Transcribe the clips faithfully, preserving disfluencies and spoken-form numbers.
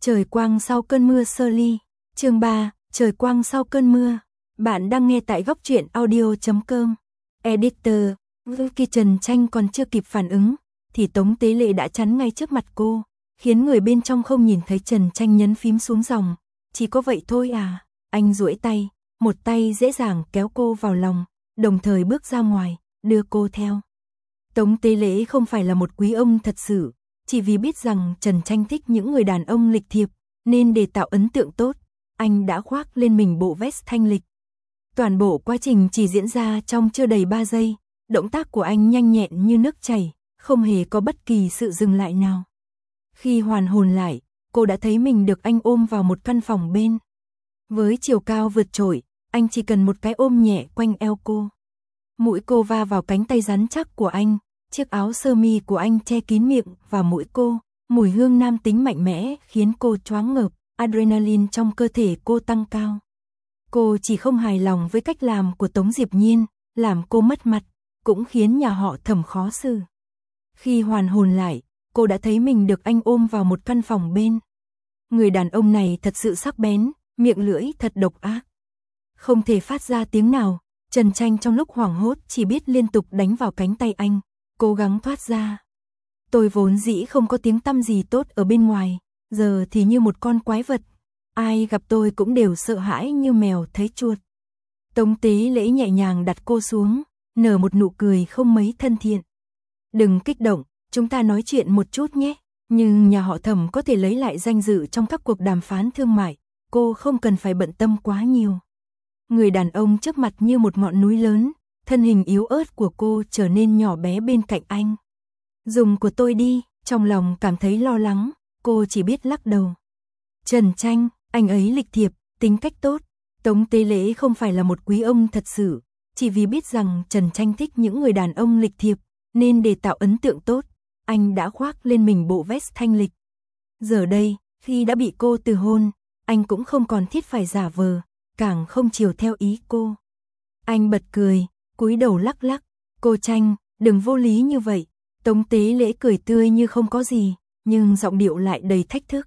Trời quang sau cơn mưa Shirley, chương ba, trời quang sau cơn mưa. Bạn đang nghe tại góc truyện audio chấm com. Editor, khi Trần Tranh còn chưa kịp phản ứng, thì Tống Tế Lệ đã chắn ngay trước mặt cô, khiến người bên trong không nhìn thấy. Trần Tranh nhấn phím xuống dòng. Chỉ có vậy thôi à? Anh duỗi tay, một tay dễ dàng kéo cô vào lòng, đồng thời bước ra ngoài, đưa cô theo. Tống Tế Lễ không phải là một quý ông thật sự, chỉ vì biết rằng Trần Tranh thích những người đàn ông lịch thiệp, nên để tạo ấn tượng tốt, anh đã khoác lên mình bộ vest thanh lịch. Toàn bộ quá trình chỉ diễn ra trong chưa đầy ba giây, động tác của anh nhanh nhẹn như nước chảy, không hề có bất kỳ sự dừng lại nào. Khi hoàn hồn lại, cô đã thấy mình được anh ôm vào một căn phòng bên. Với chiều cao vượt trội, anh chỉ cần một cái ôm nhẹ quanh eo cô. Mũi cô va vào cánh tay rắn chắc của anh, chiếc áo sơ mi của anh che kín miệng và mũi cô, mùi hương nam tính mạnh mẽ khiến cô choáng ngợp, adrenaline trong cơ thể cô tăng cao. Cô chỉ không hài lòng với cách làm của Tống Diệp Nhiên, làm cô mất mặt, cũng khiến nhà họ Thẩm khó xử. Khi hoàn hồn lại, cô đã thấy mình được anh ôm vào một căn phòng bên. Người đàn ông này thật sự sắc bén, miệng lưỡi thật độc ác. Không thể phát ra tiếng nào, Trần Tranh trong lúc hoảng hốt chỉ biết liên tục đánh vào cánh tay anh, cố gắng thoát ra. Tôi vốn dĩ không có tiếng tăm gì tốt ở bên ngoài, giờ thì như một con quái vật. Ai gặp tôi cũng đều sợ hãi như mèo thấy chuột. Tống Tế Lễ nhẹ nhàng đặt cô xuống, nở một nụ cười không mấy thân thiện. Đừng kích động, chúng ta nói chuyện một chút nhé. Nhưng nhà họ Thẩm có thể lấy lại danh dự trong các cuộc đàm phán thương mại, cô không cần phải bận tâm quá nhiều. Người đàn ông trước mặt như một ngọn núi lớn, thân hình yếu ớt của cô trở nên nhỏ bé bên cạnh anh. Dùng của tôi đi, trong lòng cảm thấy lo lắng, cô chỉ biết lắc đầu. Trần Tranh, anh ấy lịch thiệp, tính cách tốt. Tống Tế Lễ không phải là một quý ông thật sự, chỉ vì biết rằng Trần Tranh thích những người đàn ông lịch thiệp, nên để tạo ấn tượng tốt, anh đã khoác lên mình bộ vest thanh lịch. Giờ đây, khi đã bị cô từ hôn, anh cũng không còn thiết phải giả vờ, càng không chiều theo ý cô. Anh bật cười, cúi đầu lắc lắc, cô Tranh, đừng vô lý như vậy. Tống Tế Lễ cười tươi như không có gì, nhưng giọng điệu lại đầy thách thức.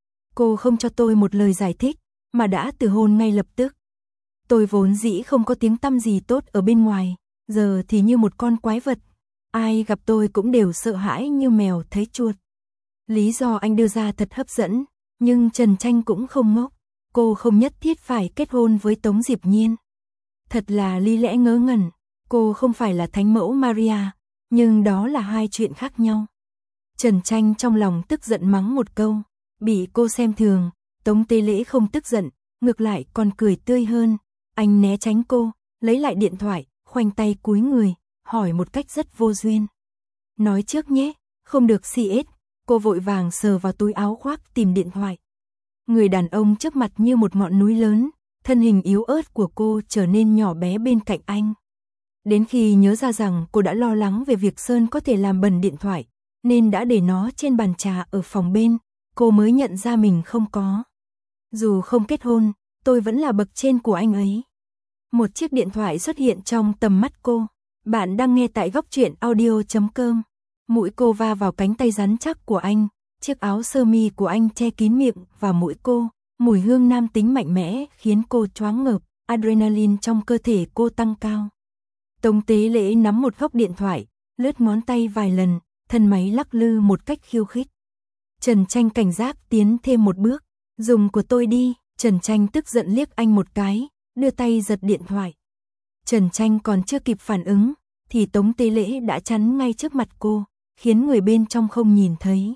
Cô không cho tôi một lời giải thích, mà đã từ hôn ngay lập tức. Tôi vốn dĩ không có tiếng tăm gì tốt ở bên ngoài, giờ thì như một con quái vật. Ai gặp tôi cũng đều sợ hãi như mèo thấy chuột. Lý do anh đưa ra thật hấp dẫn, nhưng Trần Tranh cũng không ngốc. Cô không nhất thiết phải kết hôn với Tống Diệp Nhiên. Thật là lý lẽ ngớ ngẩn, cô không phải là thánh mẫu Maria, nhưng đó là hai chuyện khác nhau. Trần Tranh trong lòng tức giận mắng một câu, bị cô xem thường. Tống Tế Lễ không tức giận, ngược lại còn cười tươi hơn. Anh né tránh cô, lấy lại điện thoại, khoanh tay cúi người, hỏi một cách rất vô duyên. Nói trước nhé, không được xê ét. Cô vội vàng sờ vào túi áo khoác tìm điện thoại. Người đàn ông trước mặt như một ngọn núi lớn, thân hình yếu ớt của cô trở nên nhỏ bé bên cạnh anh. Đến khi nhớ ra rằng cô đã lo lắng về việc Sơn có thể làm bẩn điện thoại, nên đã để nó trên bàn trà ở phòng bên, cô mới nhận ra mình không có. Dù không kết hôn, tôi vẫn là bậc trên của anh ấy. Một chiếc điện thoại xuất hiện trong tầm mắt cô. Bạn đang nghe tại góc truyện audio chấm com. Mũi cô va vào cánh tay rắn chắc của anh, chiếc áo sơ mi của anh che kín miệng và mũi cô, mùi hương nam tính mạnh mẽ khiến cô choáng ngợp, adrenaline trong cơ thể cô tăng cao. Tống Tế Lễ nắm một góc điện thoại, lướt ngón tay vài lần, thân máy lắc lư một cách khiêu khích. Trần Tranh cảnh giác tiến thêm một bước, dùng của tôi đi. Trần Tranh tức giận liếc anh một cái, đưa tay giật điện thoại. Trần Tranh còn chưa kịp phản ứng, thì Tống Tế Lễ đã chắn ngay trước mặt cô, khiến người bên trong không nhìn thấy.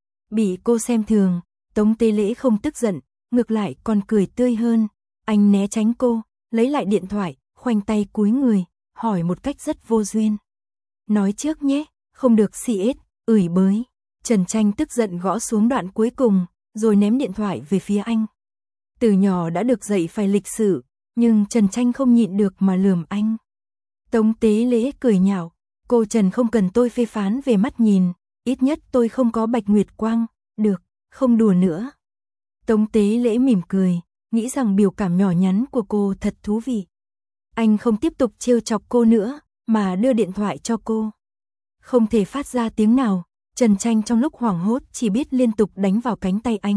Bị cô xem thường, Tống Tế Lễ không tức giận, ngược lại còn cười tươi hơn. Anh né tránh cô, lấy lại điện thoại, khoanh tay cúi người, hỏi một cách rất vô duyên. Nói trước nhé, không được xê ét, ửi bới. Trần Tranh tức giận gõ xuống đoạn cuối cùng, rồi ném điện thoại về phía anh. Từ nhỏ đã được dạy phải lịch sự, nhưng Trần Tranh không nhịn được mà lườm anh. Tống Tế Lễ cười nhạo, cô Trần không cần tôi phê phán về mắt nhìn, ít nhất tôi không có bạch nguyệt quang, được, không đùa nữa. Tống Tế Lễ mỉm cười, nghĩ rằng biểu cảm nhỏ nhắn của cô thật thú vị. Anh không tiếp tục trêu chọc cô nữa, mà đưa điện thoại cho cô. Không thể phát ra tiếng nào, Trần Tranh trong lúc hoảng hốt chỉ biết liên tục đánh vào cánh tay anh,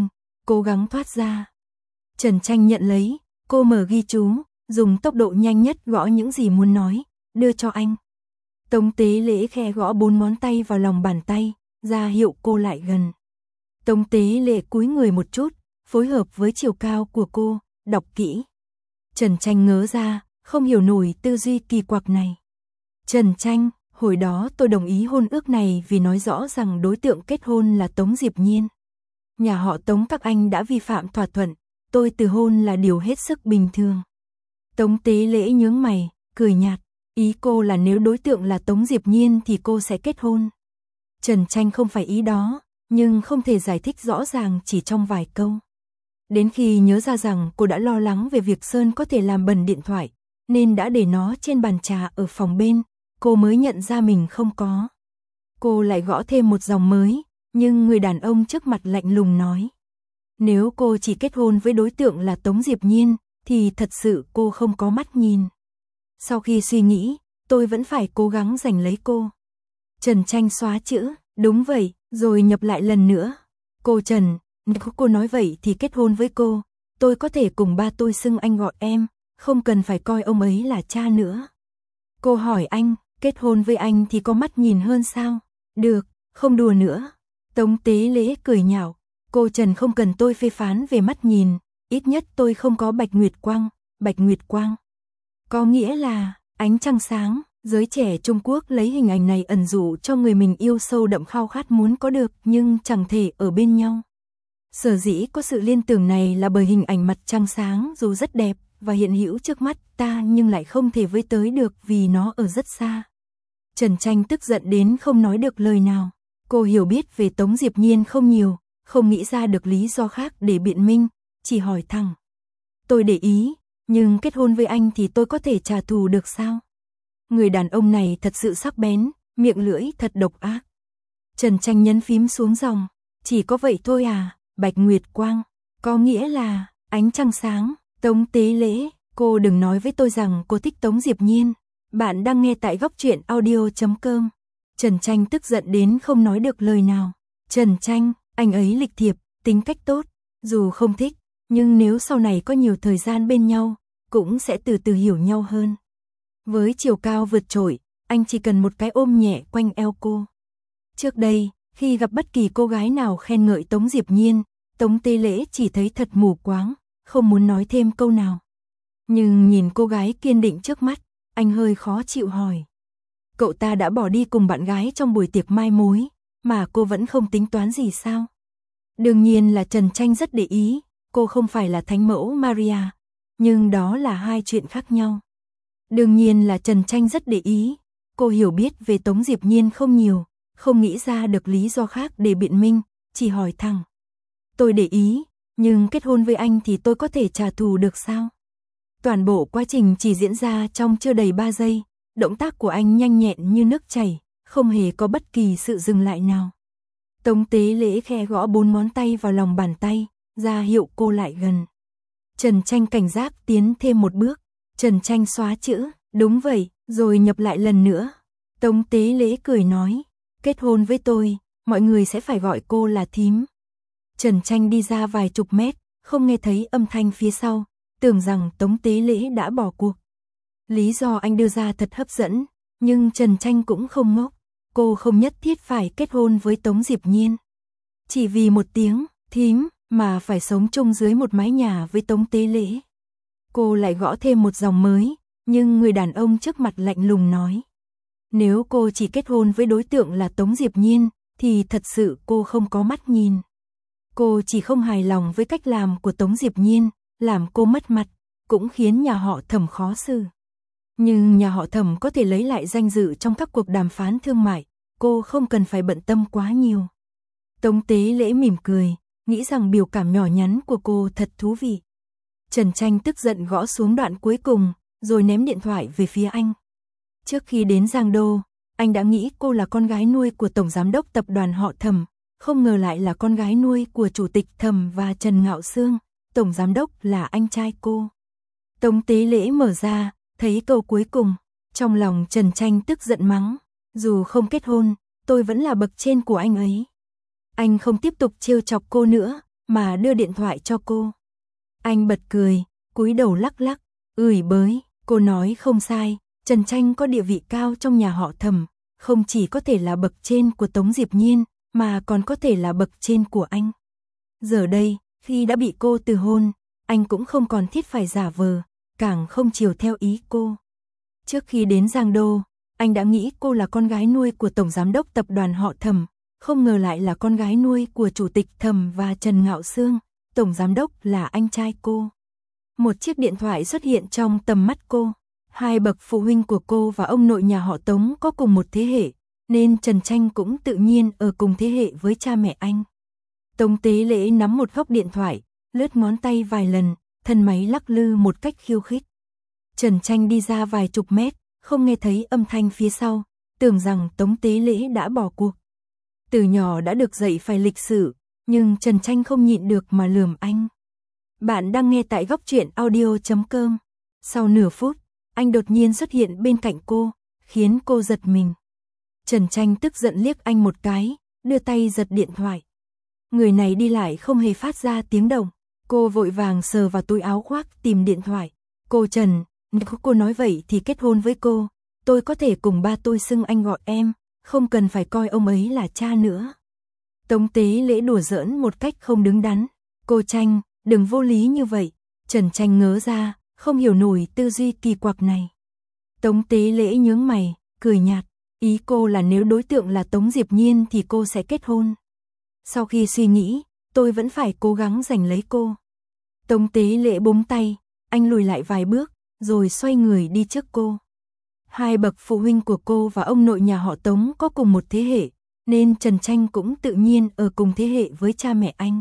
cố gắng thoát ra. Trần Tranh nhận lấy, cô mở ghi chú, dùng tốc độ nhanh nhất gõ những gì muốn nói, đưa cho anh. Tống Tế Lễ khẽ gõ bốn ngón tay vào lòng bàn tay, ra hiệu cô lại gần. Tống Tế Lễ cúi người một chút, phối hợp với chiều cao của cô, đọc kỹ. Trần Tranh ngớ ra, không hiểu nổi tư duy kỳ quặc này. Trần Tranh, hồi đó tôi đồng ý hôn ước này vì nói rõ rằng đối tượng kết hôn là Tống Diệp Nhiên. Nhà họ Tống các anh đã vi phạm thỏa thuận, tôi từ hôn là điều hết sức bình thường. Tống Tế Lễ nhướng mày, cười nhạt, ý cô là nếu đối tượng là Tống Diệp Nhiên thì cô sẽ kết hôn. Trần Tranh không phải ý đó, nhưng không thể giải thích rõ ràng chỉ trong vài câu. Đến khi nhớ ra rằng cô đã lo lắng về việc Sơn có thể làm bẩn điện thoại, nên đã để nó trên bàn trà ở phòng bên, cô mới nhận ra mình không có. Cô lại gõ thêm một dòng mới, nhưng người đàn ông trước mặt lạnh lùng nói. Nếu cô chỉ kết hôn với đối tượng là Tống Diệp Nhiên, thì thật sự cô không có mắt nhìn. Sau khi suy nghĩ, tôi vẫn phải cố gắng giành lấy cô. Trần Tranh xóa chữ, đúng vậy, rồi nhập lại lần nữa. Cô Trần, nếu cô nói vậy thì kết hôn với cô, tôi có thể cùng ba tôi xưng anh gọi em, không cần phải coi ông ấy là cha nữa. Cô hỏi anh, kết hôn với anh thì có mắt nhìn hơn sao? Được, không đùa nữa. Tống Tế Lễ cười nhạo, cô Trần không cần tôi phê phán về mắt nhìn, ít nhất tôi không có bạch nguyệt quang. Bạch nguyệt quang có nghĩa là ánh trăng sáng. Giới trẻ Trung Quốc lấy hình ảnh này ẩn dụ cho người mình yêu sâu đậm khao khát muốn có được nhưng chẳng thể ở bên nhau. Sở dĩ có sự liên tưởng này là bởi hình ảnh mặt trăng sáng dù rất đẹp và hiện hữu trước mắt ta nhưng lại không thể với tới được vì nó ở rất xa. Trần Tranh tức giận đến không nói được lời nào. Cô hiểu biết về Tống Diệp Nhiên không nhiều, không nghĩ ra được lý do khác để biện minh, chỉ hỏi thẳng. Tôi để ý, nhưng kết hôn với anh thì tôi có thể trả thù được sao? Người đàn ông này thật sự sắc bén, miệng lưỡi thật độc ác. Trần Tranh nhấn phím xuống dòng, chỉ có vậy thôi à? Bạch nguyệt quang có nghĩa là ánh trăng sáng. Tống Tế Lễ, cô đừng nói với tôi rằng cô thích Tống Diệp Nhiên. Bạn đang nghe tại góc truyện audio chấm com. Trần Tranh tức giận đến không nói được lời nào. Trần Tranh, anh ấy lịch thiệp, tính cách tốt, dù không thích, nhưng nếu sau này có nhiều thời gian bên nhau, cũng sẽ từ từ hiểu nhau hơn. Với chiều cao vượt trội, anh chỉ cần một cái ôm nhẹ quanh eo cô. Trước đây, khi gặp bất kỳ cô gái nào khen ngợi Tống Diệp Nhiên, Tống Tế Lễ chỉ thấy thật mù quáng, không muốn nói thêm câu nào. Nhưng nhìn cô gái kiên định trước mắt, anh hơi khó chịu hỏi. Cậu ta đã bỏ đi cùng bạn gái trong buổi tiệc mai mối, mà cô vẫn không tính toán gì sao? Đương nhiên là Trần Tranh rất để ý, cô không phải là thánh mẫu Maria, nhưng đó là hai chuyện khác nhau. Đương nhiên là Trần Tranh rất để ý, cô hiểu biết về Tống Diệp Nhiên không nhiều, không nghĩ ra được lý do khác để biện minh, chỉ hỏi thẳng. Tôi để ý, nhưng kết hôn với anh thì tôi có thể trả thù được sao? Toàn bộ quá trình chỉ diễn ra trong chưa đầy ba giây, động tác của anh nhanh nhẹn như nước chảy, không hề có bất kỳ sự dừng lại nào. Tống Tế Lễ khẽ gõ bốn ngón tay vào lòng bàn tay, ra hiệu cô lại gần. Trần Tranh cảnh giác tiến thêm một bước. Trần Tranh xóa chữ, đúng vậy, rồi nhập lại lần nữa. Tống Tế Lễ cười nói, kết hôn với tôi, mọi người sẽ phải gọi cô là thím. Trần Tranh đi ra vài chục mét, không nghe thấy âm thanh phía sau, tưởng rằng Tống Tế Lễ đã bỏ cuộc. Lý do anh đưa ra thật hấp dẫn, nhưng Trần Tranh cũng không ngốc, cô không nhất thiết phải kết hôn với Tống Diệp Nhiên. Chỉ vì một tiếng, thím, mà phải sống chung dưới một mái nhà với Tống Tế Lễ. Cô lại gõ thêm một dòng mới, nhưng người đàn ông trước mặt lạnh lùng nói. Nếu cô chỉ kết hôn với đối tượng là Tống Diệp Nhiên, thì thật sự cô không có mắt nhìn. Cô chỉ không hài lòng với cách làm của Tống Diệp Nhiên, làm cô mất mặt, cũng khiến nhà họ Thẩm khó xử. Nhưng nhà họ Thẩm có thể lấy lại danh dự trong các cuộc đàm phán thương mại, cô không cần phải bận tâm quá nhiều. Tống Tế Lễ mỉm cười, nghĩ rằng biểu cảm nhỏ nhắn của cô thật thú vị. Trần Tranh tức giận gõ xuống đoạn cuối cùng, rồi ném điện thoại về phía anh. Trước khi đến Giang Đô, anh đã nghĩ cô là con gái nuôi của Tổng Giám đốc tập đoàn họ Thẩm, không ngờ lại là con gái nuôi của Chủ tịch Thẩm và Trần Ngạo Sương, Tổng Giám đốc là anh trai cô. Tống Tế Lễ mở ra, thấy câu cuối cùng, trong lòng Trần Tranh tức giận mắng, dù không kết hôn, tôi vẫn là bậc trên của anh ấy. Anh không tiếp tục trêu chọc cô nữa, mà đưa điện thoại cho cô. Anh bật cười, cúi đầu lắc lắc, ười bới, cô nói không sai, Trần Tranh có địa vị cao trong nhà họ Thẩm, không chỉ có thể là bậc trên của Tống Diệp Nhiên, mà còn có thể là bậc trên của anh. Giờ đây, khi đã bị cô từ hôn, anh cũng không còn thiết phải giả vờ, càng không chiều theo ý cô. Trước khi đến Giang Đô, anh đã nghĩ cô là con gái nuôi của Tổng Giám đốc tập đoàn họ Thẩm, không ngờ lại là con gái nuôi của Chủ tịch Thẩm và Trần Ngạo Sương, Tổng Giám đốc là anh trai cô. Một chiếc điện thoại xuất hiện trong tầm mắt cô. Hai bậc phụ huynh của cô và ông nội nhà họ Tống có cùng một thế hệ, nên Trần Tranh cũng tự nhiên ở cùng thế hệ với cha mẹ anh. Tống Tế Lễ nắm một góc điện thoại, lướt ngón tay vài lần, thân máy lắc lư một cách khiêu khích. Trần Tranh đi ra vài chục mét, không nghe thấy âm thanh phía sau, tưởng rằng Tống Tế Lễ đã bỏ cuộc. Từ nhỏ đã được dạy phải lịch sự, nhưng Trần Tranh không nhịn được mà lườm anh. Bạn đang nghe tại góc truyện audio chấm com. Sau nửa phút, anh đột nhiên xuất hiện bên cạnh cô, khiến cô giật mình. Trần Tranh tức giận liếc anh một cái, đưa tay giật điện thoại. Người này đi lại không hề phát ra tiếng động. Cô vội vàng sờ vào túi áo khoác tìm điện thoại. Cô Trần, nếu cô nói vậy thì kết hôn với cô, tôi có thể cùng ba tôi xưng anh gọi em, không cần phải coi ông ấy là cha nữa. Tống Tế Lễ đùa giỡn một cách không đứng đắn. Cô Tranh, đừng vô lý như vậy. Trần Tranh ngớ ra, không hiểu nổi tư duy kỳ quặc này. Tống Tế Lễ nhướng mày, cười nhạt. Ý cô là nếu đối tượng là Tống Diệp Nhiên thì cô sẽ kết hôn. Sau khi suy nghĩ, tôi vẫn phải cố gắng giành lấy cô. Tống Tế Lễ búng tay, anh lùi lại vài bước, rồi xoay người đi trước cô. Hai bậc phụ huynh của cô và ông nội nhà họ Tống có cùng một thế hệ, nên Trần Tranh cũng tự nhiên ở cùng thế hệ với cha mẹ anh.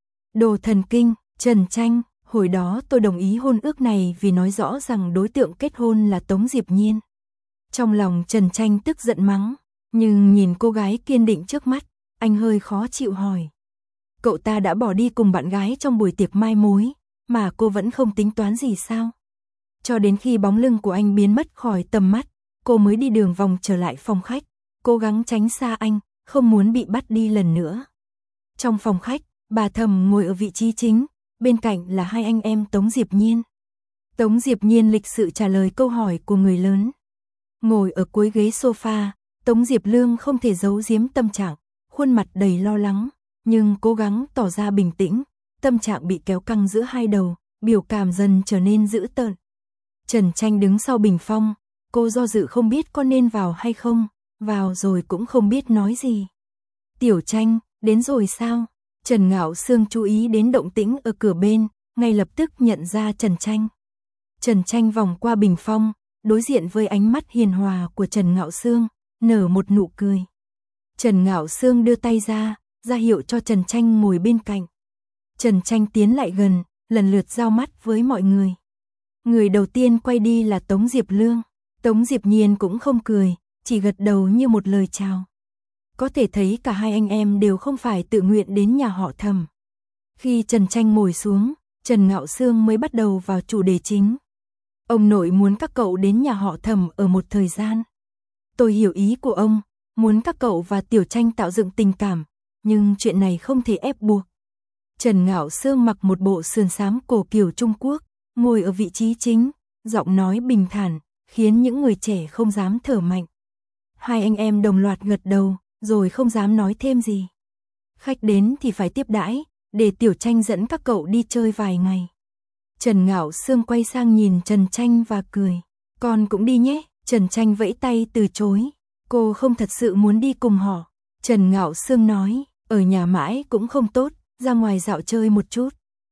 Đồ thần kinh, Trần Tranh, hồi đó tôi đồng ý hôn ước này vì nói rõ rằng đối tượng kết hôn là Tống Diệp Nhiên. Trong lòng Trần Tranh tức giận mắng, nhưng nhìn cô gái kiên định trước mắt, anh hơi khó chịu hỏi. Cậu ta đã bỏ đi cùng bạn gái trong buổi tiệc mai mối, mà cô vẫn không tính toán gì sao? Cho đến khi bóng lưng của anh biến mất khỏi tầm mắt, cô mới đi đường vòng trở lại phòng khách, cố gắng tránh xa anh, không muốn bị bắt đi lần nữa. Trong phòng khách, bà Thẩm ngồi ở vị trí chính, bên cạnh là hai anh em Tống Diệp Nhiên. Tống Diệp Nhiên lịch sự trả lời câu hỏi của người lớn. Ngồi ở cuối ghế sofa, Tống Diệp Lương không thể giấu giếm tâm trạng, khuôn mặt đầy lo lắng, nhưng cố gắng tỏ ra bình tĩnh, tâm trạng bị kéo căng giữa hai đầu, biểu cảm dần trở nên dữ tợn. Trần Tranh đứng sau bình phong, cô do dự không biết có nên vào hay không, vào rồi cũng không biết nói gì. Tiểu Tranh, đến rồi sao? Trần Ngạo Sương chú ý đến động tĩnh ở cửa bên, ngay lập tức nhận ra Trần Tranh. Trần Tranh vòng qua bình phong, đối diện với ánh mắt hiền hòa của Trần Ngạo Sương, nở một nụ cười. Trần Ngạo Sương đưa tay ra, ra hiệu cho Trần Tranh ngồi bên cạnh. Trần Tranh tiến lại gần, lần lượt giao mắt với mọi người. Người đầu tiên quay đi là Tống Diệp Lương. Tống Diệp Nhiên cũng không cười, chỉ gật đầu như một lời chào. Có thể thấy cả hai anh em đều không phải tự nguyện đến nhà họ Thẩm. Khi Trần Tranh ngồi xuống, Trần Ngạo Sương mới bắt đầu vào chủ đề chính. Ông nội muốn các cậu đến nhà họ Thẩm ở một thời gian. Tôi hiểu ý của ông, muốn các cậu và Tiểu Tranh tạo dựng tình cảm, nhưng chuyện này không thể ép buộc. Trần Ngạo Sương mặc một bộ sườn xám cổ kiểu Trung Quốc, ngồi ở vị trí chính, giọng nói bình thản, khiến những người trẻ không dám thở mạnh. Hai anh em đồng loạt gật đầu, rồi không dám nói thêm gì. Khách đến thì phải tiếp đãi, để Tiểu Tranh dẫn các cậu đi chơi vài ngày. Trần Ngạo Sương quay sang nhìn Trần Tranh và cười. Con cũng đi nhé. Trần Tranh vẫy tay từ chối. Cô không thật sự muốn đi cùng họ. Trần Ngạo Sương nói, ở nhà mãi cũng không tốt, ra ngoài dạo chơi một chút.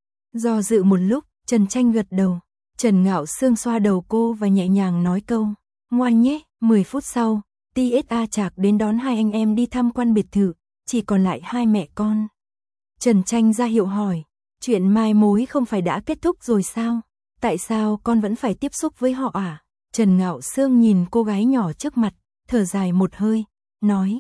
Do dự một lúc, Trần Tranh gật đầu. Trần Ngạo Sương xoa đầu cô và nhẹ nhàng nói câu, ngoan nhé. Mười phút sau, tê ét a Trạc đến đón hai anh em đi tham quan biệt thự, chỉ còn lại hai mẹ con. Trần Tranh ra hiệu hỏi, chuyện mai mối không phải đã kết thúc rồi sao? Tại sao con vẫn phải tiếp xúc với họ à? Trần Ngạo Sương nhìn cô gái nhỏ trước mặt, thở dài một hơi, nói,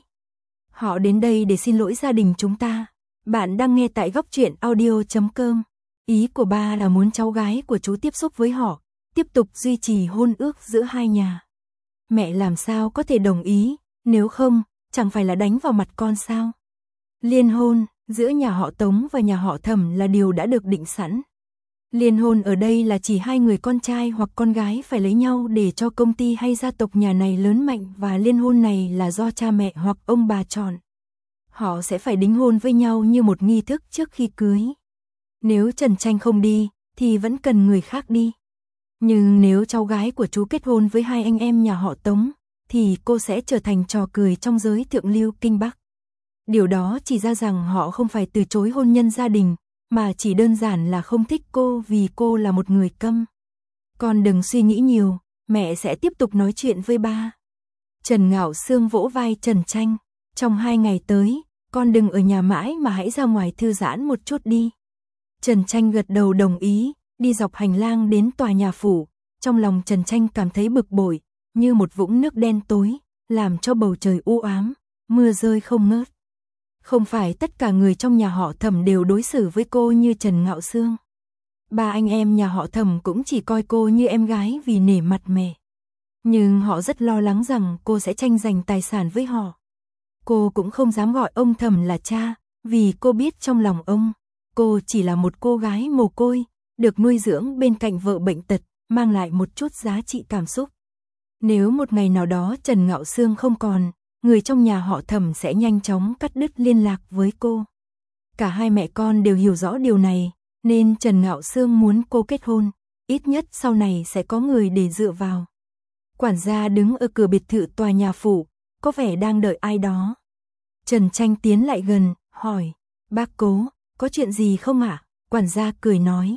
họ đến đây để xin lỗi gia đình chúng ta. Bạn đang nghe tại góc truyện audio chấm com. Ý của ba là muốn cháu gái của chú tiếp xúc với họ, tiếp tục duy trì hôn ước giữa hai nhà. Mẹ làm sao có thể đồng ý, nếu không, chẳng phải là đánh vào mặt con sao? Liên hôn, Giữa nhà họ Tống và nhà họ Thẩm là điều đã được định sẵn. Liên hôn ở đây là chỉ hai người con trai hoặc con gái phải lấy nhau để cho công ty hay gia tộc nhà này lớn mạnh, và liên hôn này là do cha mẹ hoặc ông bà chọn. Họ sẽ phải đính hôn với nhau như một nghi thức trước khi cưới. Nếu Trần Tranh không đi, thì vẫn cần người khác đi. Nhưng nếu cháu gái của chú kết hôn với hai anh em nhà họ Tống, thì cô sẽ trở thành trò cười trong giới thượng lưu Kinh Bắc. Điều đó chỉ ra rằng họ không phải từ chối hôn nhân gia đình, mà chỉ đơn giản là không thích cô vì cô là một người câm. Con đừng suy nghĩ nhiều, mẹ sẽ tiếp tục nói chuyện với ba. Trần Ngạo Sương vỗ vai Trần Tranh. Trong hai ngày tới, con đừng ở nhà mãi mà hãy ra ngoài thư giãn một chút đi. Trần Tranh gật đầu đồng ý, đi dọc hành lang đến tòa nhà phủ. Trong lòng Trần Tranh cảm thấy bực bội, như một vũng nước đen tối, làm cho bầu trời u ám, mưa rơi không ngớt. Không phải tất cả người trong nhà họ Thẩm đều đối xử với cô như Trần Ngạo Sương. Ba anh em nhà họ Thẩm cũng chỉ coi cô như em gái vì nể mặt mẹ. Nhưng họ rất lo lắng rằng cô sẽ tranh giành tài sản với họ. Cô cũng không dám gọi ông Thẩm là cha, vì cô biết trong lòng ông, cô chỉ là một cô gái mồ côi, được nuôi dưỡng bên cạnh vợ bệnh tật, mang lại một chút giá trị cảm xúc. Nếu một ngày nào đó Trần Ngạo Sương không còn, người trong nhà họ Thẩm sẽ nhanh chóng cắt đứt liên lạc với cô. Cả hai mẹ con đều hiểu rõ điều này, nên Trần Ngạo Sương muốn cô kết hôn, ít nhất sau này sẽ có người để dựa vào. Quản gia đứng ở cửa biệt thự tòa nhà phủ, có vẻ đang đợi ai đó. Trần Tranh tiến lại gần, hỏi, bác Cố, có chuyện gì không ạ? À? Quản gia cười nói.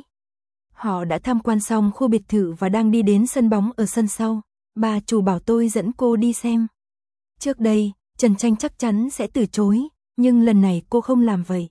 Họ đã tham quan xong khu biệt thự và đang đi đến sân bóng ở sân sau. Bà chủ bảo tôi dẫn cô đi xem. Trước đây, Trần Tranh chắc chắn sẽ từ chối, nhưng lần này cô không làm vậy.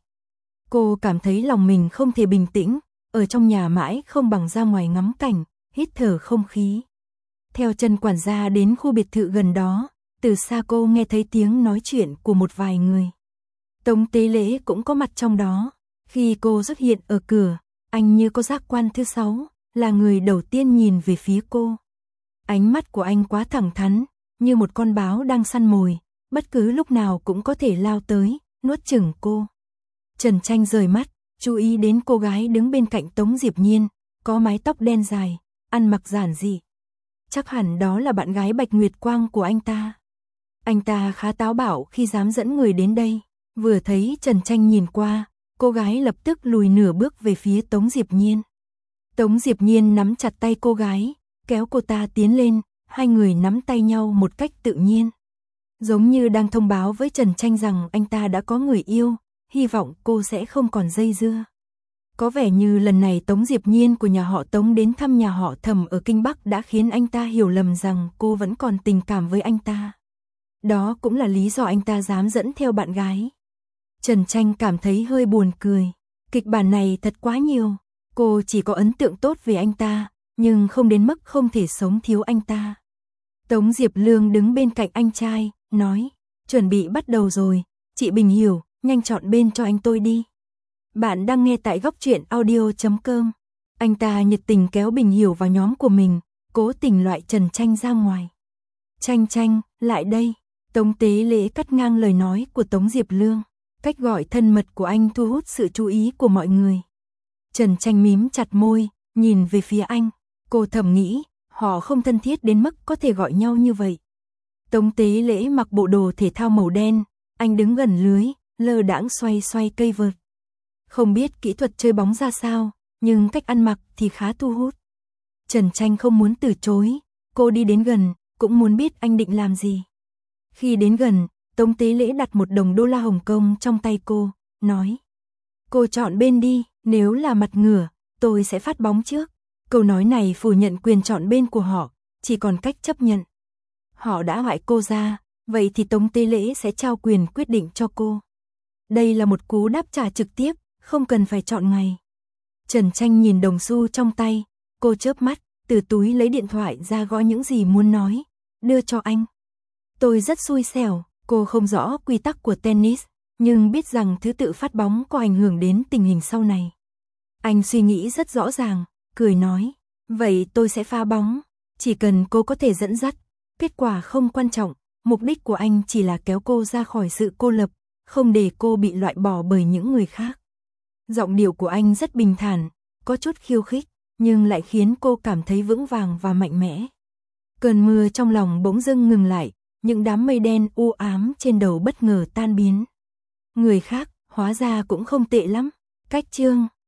Cô cảm thấy lòng mình không thể bình tĩnh, ở trong nhà mãi không bằng ra ngoài ngắm cảnh, hít thở không khí. Theo chân quản gia đến khu biệt thự gần đó, từ xa cô nghe thấy tiếng nói chuyện của một vài người. Tống Tế Lễ cũng có mặt trong đó. Khi cô xuất hiện ở cửa, anh như có giác quan thứ sáu, là người đầu tiên nhìn về phía cô. Ánh mắt của anh quá thẳng thắn, như một con báo đang săn mồi, bất cứ lúc nào cũng có thể lao tới, nuốt chửng cô. Trần Tranh rời mắt, chú ý đến cô gái đứng bên cạnh Tống Diệp Nhiên, có mái tóc đen dài, ăn mặc giản dị. Chắc hẳn đó là bạn gái Bạch Nguyệt Quang của anh ta. Anh ta khá táo bạo khi dám dẫn người đến đây. Vừa thấy Trần Tranh nhìn qua, cô gái lập tức lùi nửa bước về phía Tống Diệp Nhiên. Tống Diệp Nhiên nắm chặt tay cô gái, kéo cô ta tiến lên, hai người nắm tay nhau một cách tự nhiên. Giống như đang thông báo với Trần Tranh rằng anh ta đã có người yêu, hy vọng cô sẽ không còn dây dưa. Có vẻ như lần này Tống Diệp Nhiên của nhà họ Tống đến thăm nhà họ Thẩm ở Kinh Bắc đã khiến anh ta hiểu lầm rằng cô vẫn còn tình cảm với anh ta. Đó cũng là lý do anh ta dám dẫn theo bạn gái. Trần Tranh cảm thấy hơi buồn cười. Kịch bản này thật quá nhiều. Cô chỉ có ấn tượng tốt về anh ta, nhưng không đến mức không thể sống thiếu anh ta. Tống Diệp Lương đứng bên cạnh anh trai, nói, chuẩn bị bắt đầu rồi, chị Bình Hiểu, nhanh chọn bên cho anh tôi đi. Bạn đang nghe tại góc truyện audio chấm com. Anh ta nhiệt tình kéo Bình Hiểu vào nhóm của mình, cố tình loại Trần Tranh ra ngoài. Tranh Tranh, lại đây. Tống Tế Lễ cắt ngang lời nói của Tống Diệp Lương. Cách gọi thân mật của anh thu hút sự chú ý của mọi người. Trần Tranh mím chặt môi, nhìn về phía anh. Cô thầm nghĩ, họ không thân thiết đến mức có thể gọi nhau như vậy. Tống Tế Lễ mặc bộ đồ thể thao màu đen, anh đứng gần lưới, lơ đãng xoay xoay cây vợt. Không biết kỹ thuật chơi bóng ra sao, nhưng cách ăn mặc thì khá thu hút. Trần Tranh không muốn từ chối, cô đi đến gần, cũng muốn biết anh định làm gì. Khi đến gần, Tống Tế Lễ đặt một đồng đô la Hồng Kông trong tay cô, nói. Cô chọn bên đi, nếu là mặt ngửa, tôi sẽ phát bóng trước. Câu nói này phủ nhận quyền chọn bên của họ, chỉ còn cách chấp nhận. Họ đã loại cô ra, vậy thì Tống Tế Lễ sẽ trao quyền quyết định cho cô. Đây là một cú đáp trả trực tiếp, không cần phải chọn ngày. Trần Tranh nhìn đồng xu trong tay, cô chớp mắt, từ túi lấy điện thoại ra gõ những gì muốn nói, đưa cho anh. Tôi rất xui xẻo, cô không rõ quy tắc của tennis, nhưng biết rằng thứ tự phát bóng có ảnh hưởng đến tình hình sau này. Anh suy nghĩ rất rõ ràng, cười nói, vậy tôi sẽ pha bóng, chỉ cần cô có thể dẫn dắt, kết quả không quan trọng, mục đích của anh chỉ là kéo cô ra khỏi sự cô lập, không để cô bị loại bỏ bởi những người khác. Giọng điệu của anh rất bình thản, có chút khiêu khích, nhưng lại khiến cô cảm thấy vững vàng và mạnh mẽ. Cơn mưa trong lòng bỗng dưng ngừng lại, những đám mây đen u ám trên đầu bất ngờ tan biến. Người khác, hóa ra cũng không tệ lắm. Cách chương